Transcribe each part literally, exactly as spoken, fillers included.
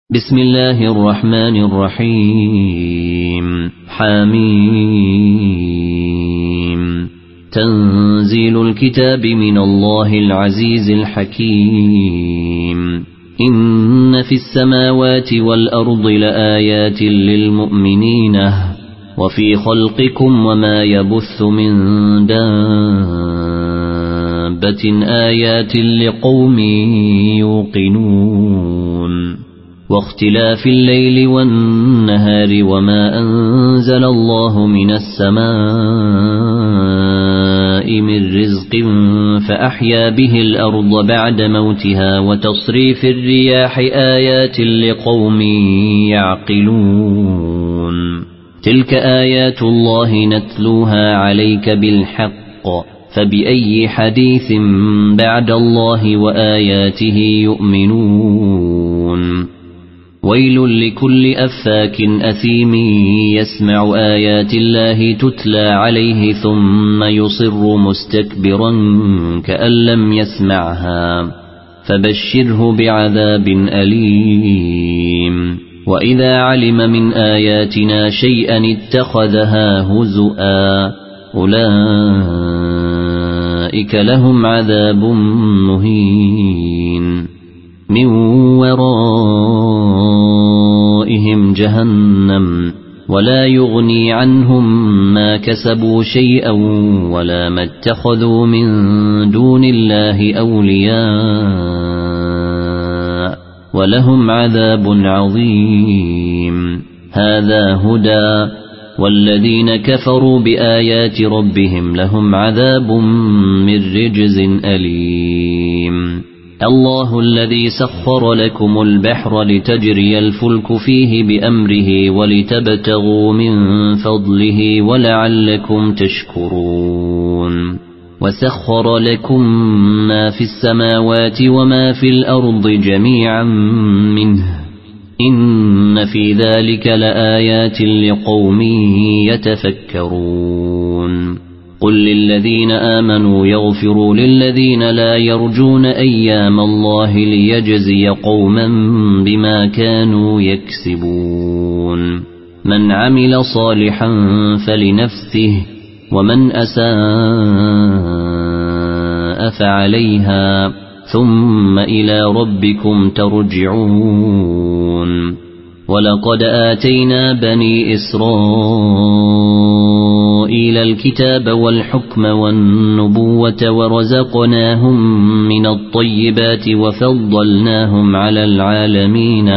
بسم الله الرحمن الرحيم. حميم. تنزيل الكتاب من الله العزيز الحكيم. إن في السماوات والأرض لآيات للمؤمنين وفي خلقكم وما يبث من دابة آيات لقوم يوقنون. واختلاف الليل والنهار وما أنزل الله من السماء من رزق فأحيا به الأرض بعد موتها وتصريف الرياح آيات لقوم يعقلون. تلك آيات الله نتلوها عليك بالحق فبأي حديث بعد الله وآياته يؤمنون. ويل لكل أفاك أثيم يسمع آيات الله تتلى عليه ثم يصر مستكبرا كأن لم يسمعها فبشره بعذاب أليم. وإذا علم من آياتنا شيئا اتخذها هزؤا أولئك لهم عذاب مهين من ورائهم جهنم ولا يغني عنهم ما كسبوا شيئا ولا ما اتخذوا من دون الله أولياء ولهم عذاب عظيم. هذا هدى والذين كفروا بآيات ربهم لهم عذاب من رجز أليم. الله الذي سخر لكم البحر لتجري الفلك فيه بأمره ولتبتغوا من فضله ولعلكم تشكرون. وسخر لكم ما في السماوات وما في الأرض جميعا منه إن في ذلك لآيات لقوم يتفكرون. قل للذين آمنوا يغفروا للذين لا يرجون أيام الله ليجزي قوما بما كانوا يكسبون. من عمل صالحا فلنفسه ومن أساء فعليها ثم إلى ربكم ترجعون. ولقد آتينا بني إسرائيل الكتاب والحكم والنبوة ورزقناهم من الطيبات وفضلناهم على العالمين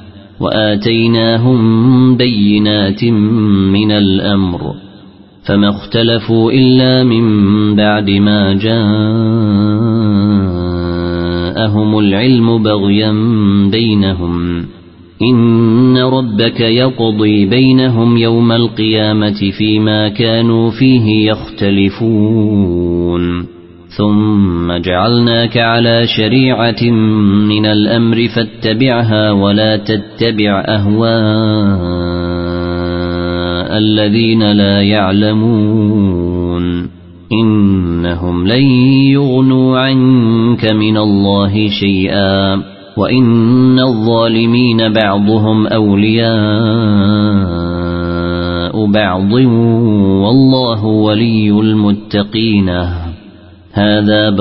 وآتيناهم بينات من الأمر فما اختلفوا إلا من بعد ما جاءهم العلم بغيا بينهم. إن ربك يقضي بينهم يوم القيامة فيما كانوا فيه يختلفون. ثم جعلناك على شريعة من الأمر فاتبعها ولا تتبع أهواء الذين لا يعلمون إنهم لن يغنوا عنك من الله شيئا وإن الظالمين بعضهم أولياء بعض والله ولي المتقين. هذا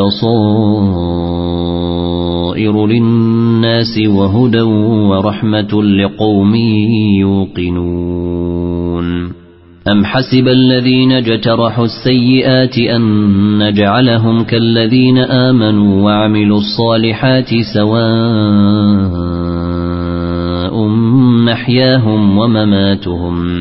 بصائر للناس وهدى ورحمة لقوم يوقنون. أم حسب الذين اجترحوا السيئات أن نجعلهم كالذين آمنوا وعملوا الصالحات سواء محياهم ومماتهم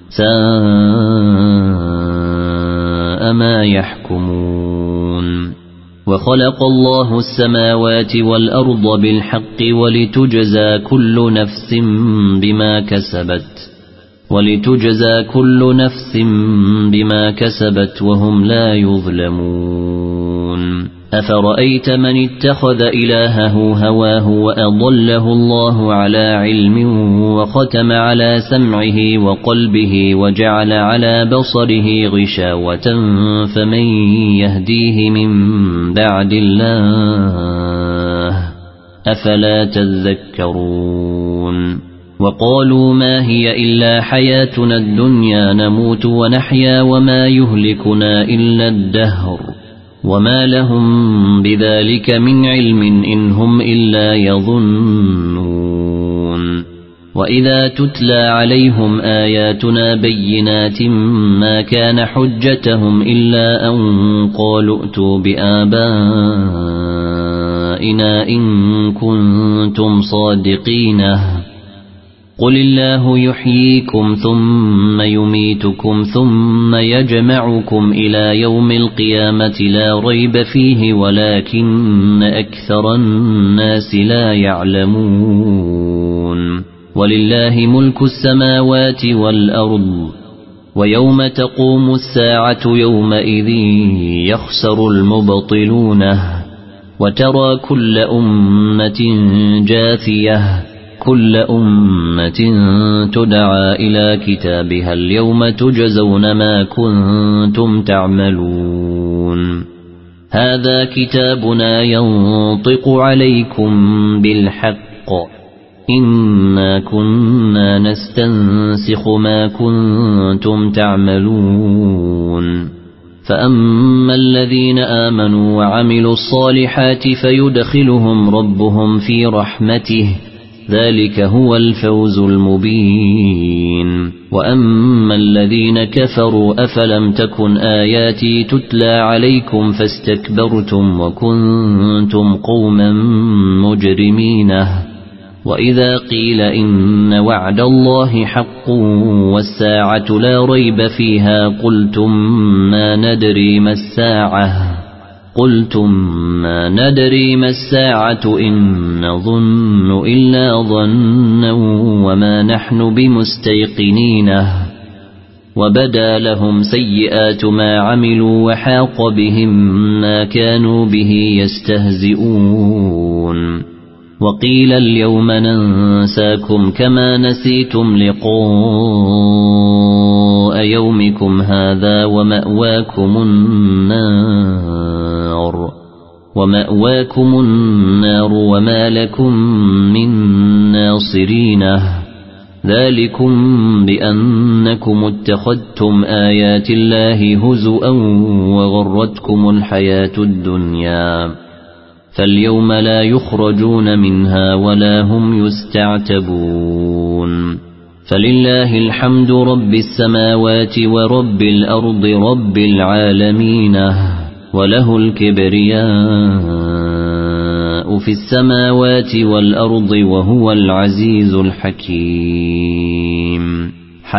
ساء ما يحكمون. وخلق الله السماوات والأرض بالحق ولتجزى كل نفس بما كسبت ولتجزى كل نفس بما كسبت وهم لا يظلمون. أفرأيت من اتخذ إلهه هواه وأضله الله على علم وختم على سمعه وقلبه وجعل على بصره غشاوة فمن يهديه من بعد الله أفلا تذكرون وقالوا ما هي إلا حياتنا الدنيا نموت ونحيا وما يهلكنا إلا الدهر وما لهم بذلك من علم إن هم إلا يظنون وإذا تتلى عليهم آياتنا بينات ما كان حجتهم إلا أن قالوا ائتوا بآبائنا إن كنتم صادقين قل الله يحييكم ثم يميتكم ثم يجمعكم إلى يوم القيامة لا ريب فيه ولكن أكثر الناس لا يعلمون ولله ملك السماوات والأرض ويوم تقوم الساعة يومئذ يخسر المبطلون وترى كل أمة جاثية كل أمة تدعى إلى كتابها اليوم تجزون ما كنتم تعملون هذا كتابنا ينطق عليكم بالحق إنا كنا نستنسخ ما كنتم تعملون فأما الذين آمنوا وعملوا الصالحات فيدخلهم ربهم في رحمته ذلك هو الفوز المبين وأما الذين كفروا أفلم تكن آياتي تتلى عليكم فاستكبرتم وكنتم قوما مجرمين وإذا قيل إن وعد الله حق والساعة لا ريب فيها قلتم ما ندري ما الساعة قلتم ما ندري ما الساعة إن نظن إلا ظنا وما نحن بمستيقنين وبدا لهم سيئات ما عملوا وحاق بهم ما كانوا به يستهزئون وقيل اليوم ننساكم كما نسيتم لقاء يومكم هذا ومأواكم النار ومأواكم النار وما لكم من ناصرين ذلكم بأنكم اتخذتم آيات الله هزؤا وغرتكم الحياة الدنيا فاليوم لا يخرجون منها ولا هم يستعتبون فلله الحمد رب السماوات ورب الأرض رب العالمين وله الكبرياء في السماوات والأرض وهو العزيز الحكيم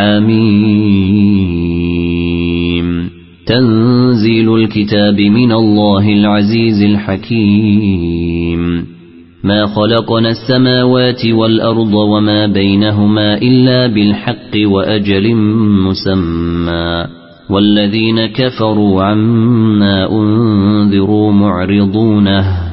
حميم تنزيل الكتاب من الله العزيز الحكيم ما خلقنا السماوات والأرض وما بينهما إلا بالحق وأجل مسمى والذين كفروا عما أنذروا معرضونه